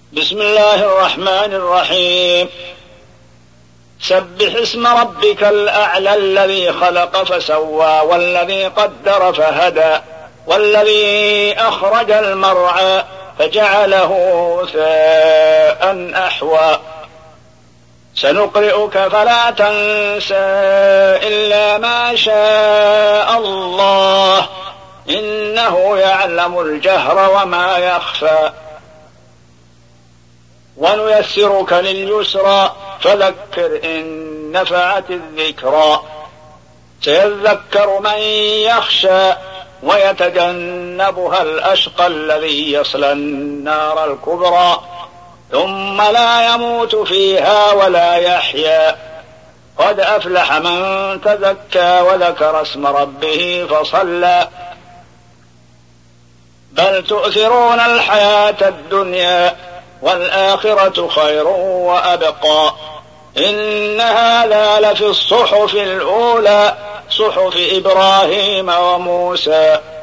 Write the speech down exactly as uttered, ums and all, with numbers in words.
بسم الله الرحمن الرحيم. سبح اسم ربك الأعلى الذي خلق فسوى والذي قدر فهدى والذي أخرج المرعى فجعله غثاء أحوى سنقرئك فلا تنسى إلا ما شاء الله إنه يعلم الجهر وما يخفى ونيسرك لليسرى فذكر إن نفعت الذكرى سيذكر من يخشى ويتجنبها الأشقى الذي يصلى النار الكبرى ثم لا يموت فيها ولا يحيا قد أفلح من تزكى وذكر اسم ربه فصلى بل تؤثرون الحياة الدنيا والآخرة خير وأبقى إن هذا لفي الصحف الأولى صحف إبراهيم وموسى